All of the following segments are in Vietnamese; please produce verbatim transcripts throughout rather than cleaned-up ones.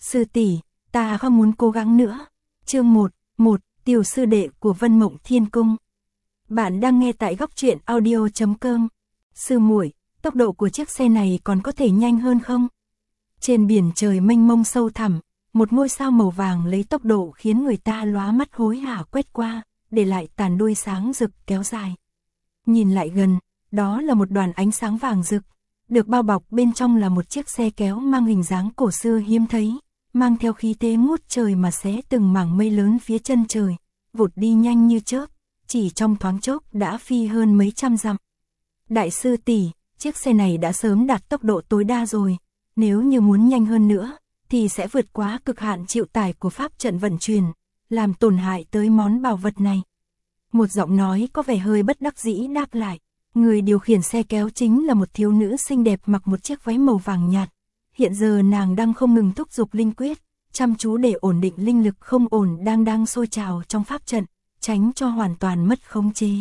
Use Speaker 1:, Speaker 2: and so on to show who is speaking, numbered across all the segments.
Speaker 1: Sư tỷ, ta không muốn cố gắng nữa. Chương một, một, tiểu sư đệ của Vân Mộng Thiên Cung. Bạn đang nghe tại góc truyện audio chấm com. Sư muội, tốc độ của chiếc xe này còn có thể nhanh hơn không? Trên biển trời mênh mông sâu thẳm, một ngôi sao màu vàng lấy tốc độ khiến người ta lóa mắt hối hả quét qua, để lại tàn đuôi sáng rực kéo dài. Nhìn lại gần, đó là một đoàn ánh sáng vàng rực, được bao bọc bên trong là một chiếc xe kéo mang hình dáng cổ xưa hiếm thấy, mang theo khí thế ngút trời mà xé từng mảng mây lớn phía chân trời, vụt đi nhanh như chớp, chỉ trong thoáng chốc đã phi hơn mấy trăm dặm. Đại sư tỷ, chiếc xe này đã sớm đạt tốc độ tối đa rồi, nếu như muốn nhanh hơn nữa, thì sẽ vượt quá cực hạn chịu tải của pháp trận vận chuyển, làm tổn hại tới món bảo vật này. Một giọng nói có vẻ hơi bất đắc dĩ đáp lại, người điều khiển xe kéo chính là một thiếu nữ xinh đẹp mặc một chiếc váy màu vàng nhạt. Hiện giờ nàng đang không ngừng thúc giục linh quyết, chăm chú để ổn định linh lực không ổn đang đang sôi trào trong pháp trận, tránh cho hoàn toàn mất khống chế.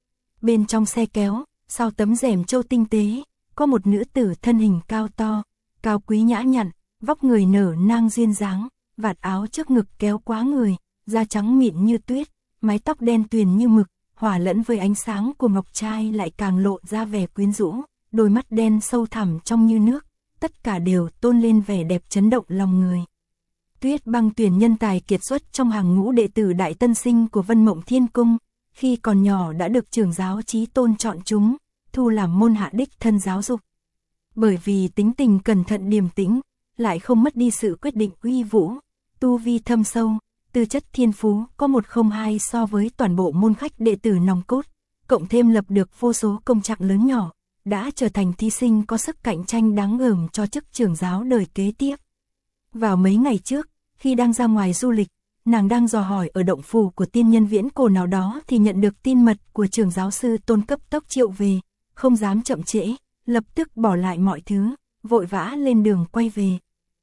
Speaker 1: Bên trong xe kéo, sau tấm rèm châu tinh tế, có một nữ tử thân hình cao to, cao quý nhã nhặn, vóc người nở nang duyên dáng, vạt áo trước ngực kéo quá người, da trắng mịn như tuyết, mái tóc đen tuyền như mực, hòa lẫn với ánh sáng của ngọc trai lại càng lộ ra vẻ quyến rũ, đôi mắt đen sâu thẳm trong như nước, tất cả đều tôn lên vẻ đẹp chấn động lòng người. Tuyết Băng tuyển nhân tài kiệt xuất trong hàng ngũ đệ tử đại tân sinh của Vân Mộng Thiên Cung, khi còn nhỏ đã được trưởng giáo Chí Tôn chọn chúng, thu làm môn hạ đích thân giáo dục. Bởi vì tính tình cẩn thận điềm tĩnh, lại không mất đi sự quyết định uy vũ, tu vi thâm sâu, tư chất thiên phú có một không hai so với toàn bộ môn khách đệ tử nòng cốt, cộng thêm lập được vô số công trạng lớn nhỏ, đã trở thành thí sinh có sức cạnh tranh đáng gờm cho chức trưởng giáo đời kế tiếp. Vào mấy ngày trước, khi đang ra ngoài du lịch, nàng đang dò hỏi ở động phủ của tiên nhân viễn cổ nào đó thì nhận được tin mật của trưởng giáo sư Tôn cấp tốc triệu về, không dám chậm trễ, lập tức bỏ lại mọi thứ, vội vã lên đường quay về.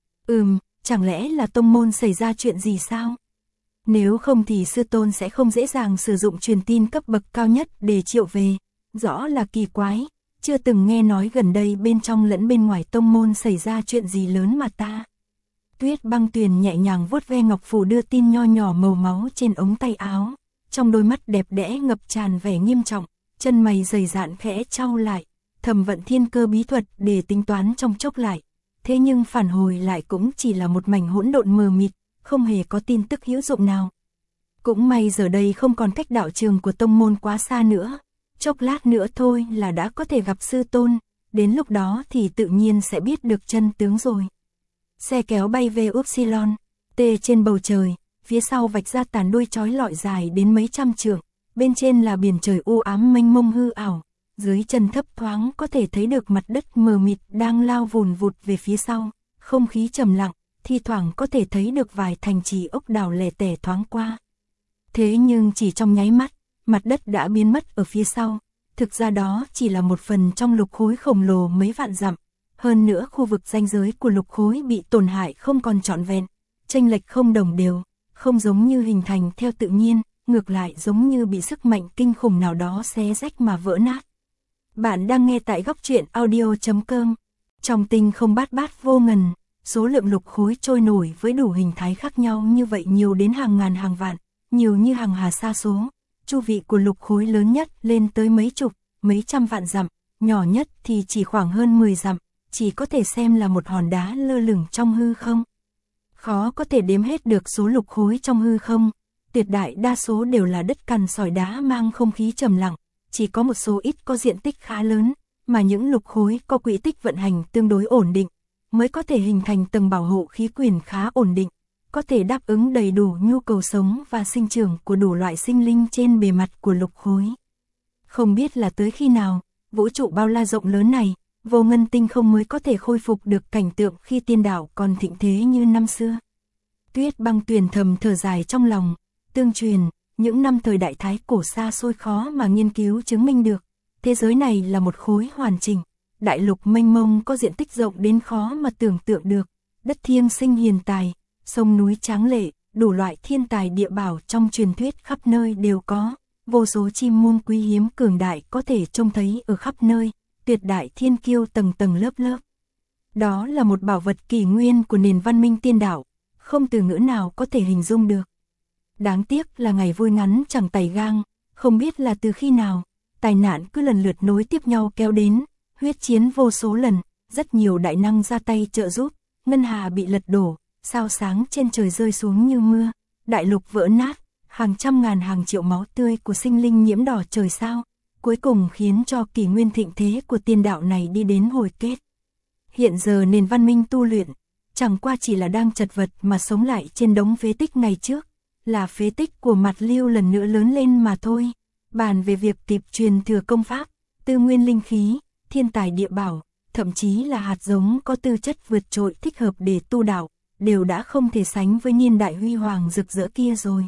Speaker 1: Ừm, chẳng lẽ là tông môn xảy ra chuyện gì sao? Nếu không thì sư tôn sẽ không dễ dàng sử dụng truyền tin cấp bậc cao nhất để triệu về, rõ là kỳ quái, chưa từng nghe nói gần đây bên trong lẫn bên ngoài tông môn xảy ra chuyện gì lớn mà ta. Tuyết Băng tuyền nhẹ nhàng vuốt ve ngọc phù đưa tin nho nhỏ màu máu trên ống tay áo, trong đôi mắt đẹp đẽ ngập tràn vẻ nghiêm trọng, chân mày dày dạn khẽ chau lại, thầm vận thiên cơ bí thuật để tính toán trong chốc lại, thế nhưng phản hồi lại cũng chỉ là một mảnh hỗn độn mờ mịt, không hề có tin tức hữu dụng nào. Cũng may giờ đây không còn cách đạo trường của tông môn quá xa nữa, chốc lát nữa thôi là đã có thể gặp sư tôn, đến lúc đó thì tự nhiên sẽ biết được chân tướng rồi. Xe kéo bay về Upsilon, tê trên bầu trời, phía sau vạch ra tàn đuôi chói lọi dài đến mấy trăm trượng, bên trên là biển trời u ám mênh mông hư ảo, dưới chân thấp thoáng có thể thấy được mặt đất mờ mịt đang lao vùn vụt về phía sau, không khí trầm lặng, thi thoảng có thể thấy được vài thành trì ốc đảo lẻ tẻ thoáng qua. Thế nhưng chỉ trong nháy mắt, mặt đất đã biến mất ở phía sau, thực ra đó chỉ là một phần trong lục khối khổng lồ mấy vạn dặm. Hơn nữa khu vực ranh giới của lục khối bị tổn hại không còn trọn vẹn, chênh lệch không đồng đều, không giống như hình thành theo tự nhiên, ngược lại giống như bị sức mạnh kinh khủng nào đó xé rách mà vỡ nát. Bạn đang nghe tại góc truyện audio chấm com. Trong tinh không bát bát vô ngần, số lượng lục khối trôi nổi với đủ hình thái khác nhau như vậy nhiều đến hàng ngàn hàng vạn, nhiều như hàng hà sa số. Chu vị của lục khối lớn nhất lên tới mấy chục, mấy trăm vạn dặm, nhỏ nhất thì chỉ khoảng hơn mười dặm. Chỉ có thể xem là một hòn đá lơ lửng trong hư không. Khó có thể đếm hết được số lục khối trong hư không, tuyệt đại đa số đều là đất cằn sỏi đá mang không khí trầm lặng, chỉ có một số ít có diện tích khá lớn, mà những lục khối có quỹ tích vận hành tương đối ổn định, mới có thể hình thành tầng bảo hộ khí quyển khá ổn định, có thể đáp ứng đầy đủ nhu cầu sống và sinh trưởng của đủ loại sinh linh trên bề mặt của lục khối. Không biết là tới khi nào, vũ trụ bao la rộng lớn này, vô ngân tinh không mới có thể khôi phục được cảnh tượng khi tiên đảo còn thịnh thế như năm xưa. Tuyết Băng tuyền thầm thở dài trong lòng, tương truyền, những năm thời đại thái cổ xa xôi khó mà nghiên cứu chứng minh được, thế giới này là một khối hoàn chỉnh, đại lục mênh mông có diện tích rộng đến khó mà tưởng tượng được, đất thiêng sinh hiền tài, sông núi tráng lệ, đủ loại thiên tài địa bảo trong truyền thuyết khắp nơi đều có, vô số chim muông quý hiếm cường đại có thể trông thấy ở khắp nơi. Tuyệt đại thiên kiêu tầng tầng lớp lớp. Đó là một bảo vật kỷ nguyên của nền văn minh tiên đạo, không từ ngữ nào có thể hình dung được. Đáng tiếc là ngày vui ngắn chẳng tày gang, không biết là từ khi nào, tai nạn cứ lần lượt nối tiếp nhau kéo đến, huyết chiến vô số lần, rất nhiều đại năng ra tay trợ giúp, ngân hà bị lật đổ, sao sáng trên trời rơi xuống như mưa, đại lục vỡ nát, hàng trăm ngàn hàng triệu máu tươi của sinh linh nhiễm đỏ trời sao, cuối cùng khiến cho kỷ nguyên thịnh thế của tiên đạo này đi đến hồi kết. Hiện giờ nền văn minh tu luyện, chẳng qua chỉ là đang chật vật mà sống lại trên đống phế tích ngày trước, là phế tích của mặt Lưu lần nữa lớn lên mà thôi. Bàn về việc kịp truyền thừa công pháp, tư nguyên linh khí, thiên tài địa bảo, thậm chí là hạt giống có tư chất vượt trội thích hợp để tu đạo, đều đã không thể sánh với niên đại huy hoàng rực rỡ kia rồi.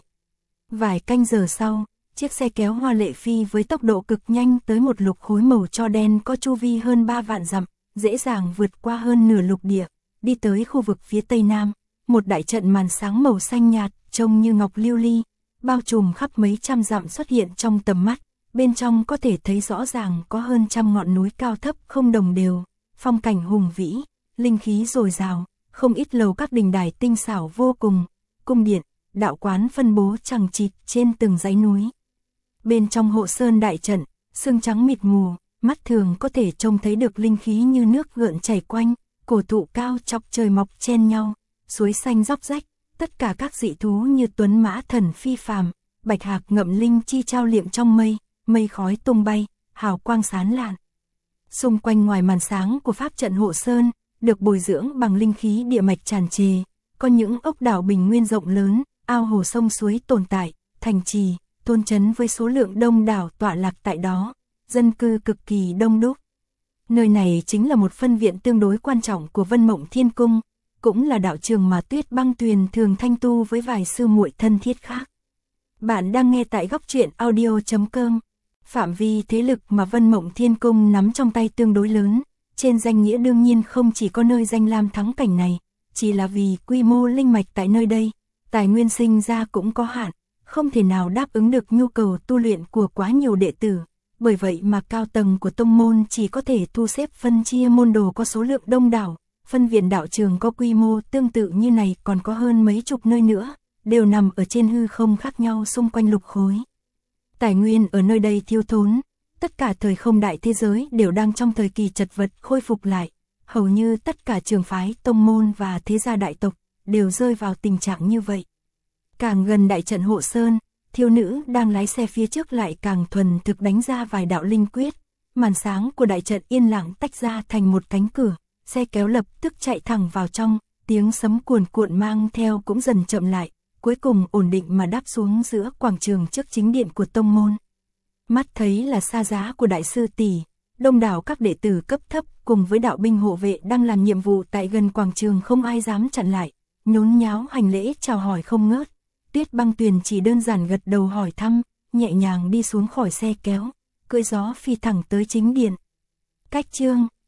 Speaker 1: Vài canh giờ sau, chiếc xe kéo hoa lệ phi với tốc độ cực nhanh tới một lục khối màu tro đen có chu vi hơn ba vạn dặm, dễ dàng vượt qua hơn nửa lục địa, đi tới khu vực phía tây nam, một đại trận màn sáng màu xanh nhạt, trông như ngọc lưu ly, bao trùm khắp mấy trăm dặm xuất hiện trong tầm mắt, bên trong có thể thấy rõ ràng có hơn trăm ngọn núi cao thấp không đồng đều, phong cảnh hùng vĩ, linh khí dồi dào, không ít lầu các đình đài tinh xảo vô cùng, cung điện, đạo quán phân bố chằng chịt trên từng dãy núi. Bên trong hộ sơn đại trận, sương trắng mịt mù, mắt thường có thể trông thấy được linh khí như nước gợn chảy quanh, cổ thụ cao chọc trời mọc chen nhau, suối xanh róc rách, tất cả các dị thú như tuấn mã thần phi phàm, bạch hạc ngậm linh chi trao liệm trong mây, mây khói tung bay, hào quang sáng lạn. Xung quanh ngoài màn sáng của pháp trận hộ sơn, được bồi dưỡng bằng linh khí địa mạch tràn trề, có những ốc đảo bình nguyên rộng lớn, ao hồ sông suối tồn tại, thành trì, thôn trấn với số lượng đông đảo tọa lạc tại đó, dân cư cực kỳ đông đúc. Nơi này chính là một phân viện tương đối quan trọng của Vân Mộng Thiên Cung, cũng là đạo trường mà Tuyết Băng Tuyền thường thanh tu với vài sư muội thân thiết khác. Bạn đang nghe tại góc truyện audio chấm com. Phạm vi thế lực mà Vân Mộng Thiên Cung nắm trong tay tương đối lớn, trên danh nghĩa đương nhiên không chỉ có nơi danh lam thắng cảnh này, chỉ là vì quy mô linh mạch tại nơi đây, tài nguyên sinh ra cũng có hạn, không thể nào đáp ứng được nhu cầu tu luyện của quá nhiều đệ tử. Bởi vậy mà cao tầng của tông môn chỉ có thể thu xếp phân chia môn đồ có số lượng đông đảo, phân viện đạo trường có quy mô tương tự như này còn có hơn mấy chục nơi nữa, đều nằm ở trên hư không khác nhau xung quanh lục khối. Tài nguyên ở nơi đây thiếu thốn, tất cả thời không đại thế giới đều đang trong thời kỳ chật vật khôi phục lại, hầu như tất cả trường phái, tông môn và thế gia đại tộc đều rơi vào tình trạng như vậy. Càng gần đại trận hộ sơn, thiếu nữ đang lái xe phía trước lại càng thuần thực đánh ra vài đạo linh quyết, màn sáng của đại trận yên lặng tách ra thành một cánh cửa, xe kéo lập tức chạy thẳng vào trong, tiếng sấm cuồn cuộn mang theo cũng dần chậm lại, cuối cùng ổn định mà đáp xuống giữa quảng trường trước chính điện của tông môn. Mắt thấy là xa giá của đại sư tỷ, đông đảo các đệ tử cấp thấp cùng với đạo binh hộ vệ đang làm nhiệm vụ tại gần quảng trường không ai dám chặn lại, nhốn nháo hành lễ chào hỏi không ngớt. Tuyết Băng Tuyền chỉ đơn giản gật đầu hỏi thăm, nhẹ nhàng đi xuống khỏi xe kéo, cưỡi gió phi thẳng tới chính điện. Cách chương